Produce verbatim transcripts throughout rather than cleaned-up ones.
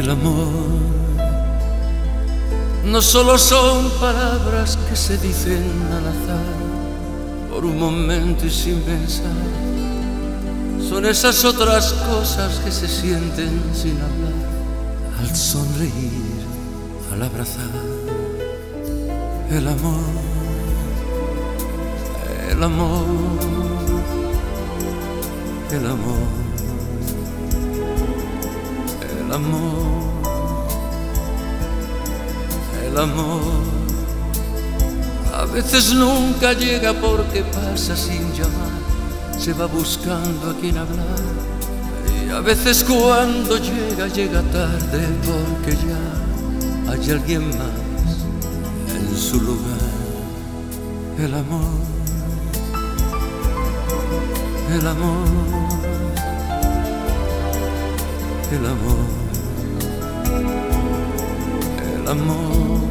El amor no solo son palabras que se dicen al azar, por un momento y sin pensar. Son esas otras cosas que se sienten sin hablar, al sonreír, al abrazar. El amor, el amor, el amor, el amor, el amor. A veces nunca llega porque pasa sin llamar, se va buscando a quien hablar. Y a veces cuando llega, llega tarde porque ya hay alguien más en su lugar. El amor, el amor, el amor, el amor,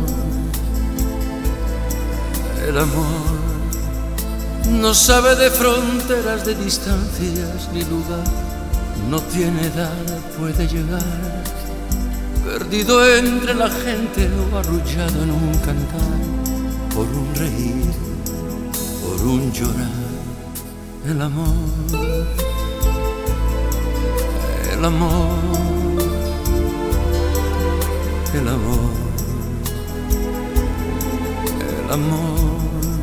el amor. No sabe de fronteras, de distancias ni lugar, no tiene edad, puede llegar, perdido entre la gente o arrullado en un cantar, por un reír, por un llorar. El amor, el amor, el amor, el amor.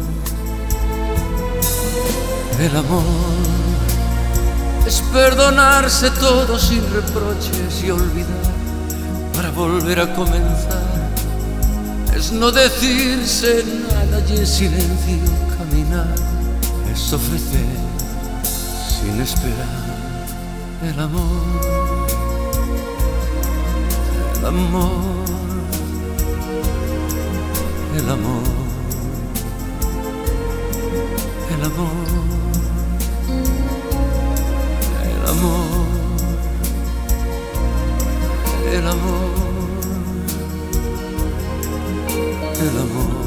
El amor es perdonarse todo sin reproches y olvidar para volver a comenzar. Es no decirse nada y en silencio caminar. Es ofrecer sin esperar. El amor, el amor, el amor, el amor. El amor, el amor, el amor.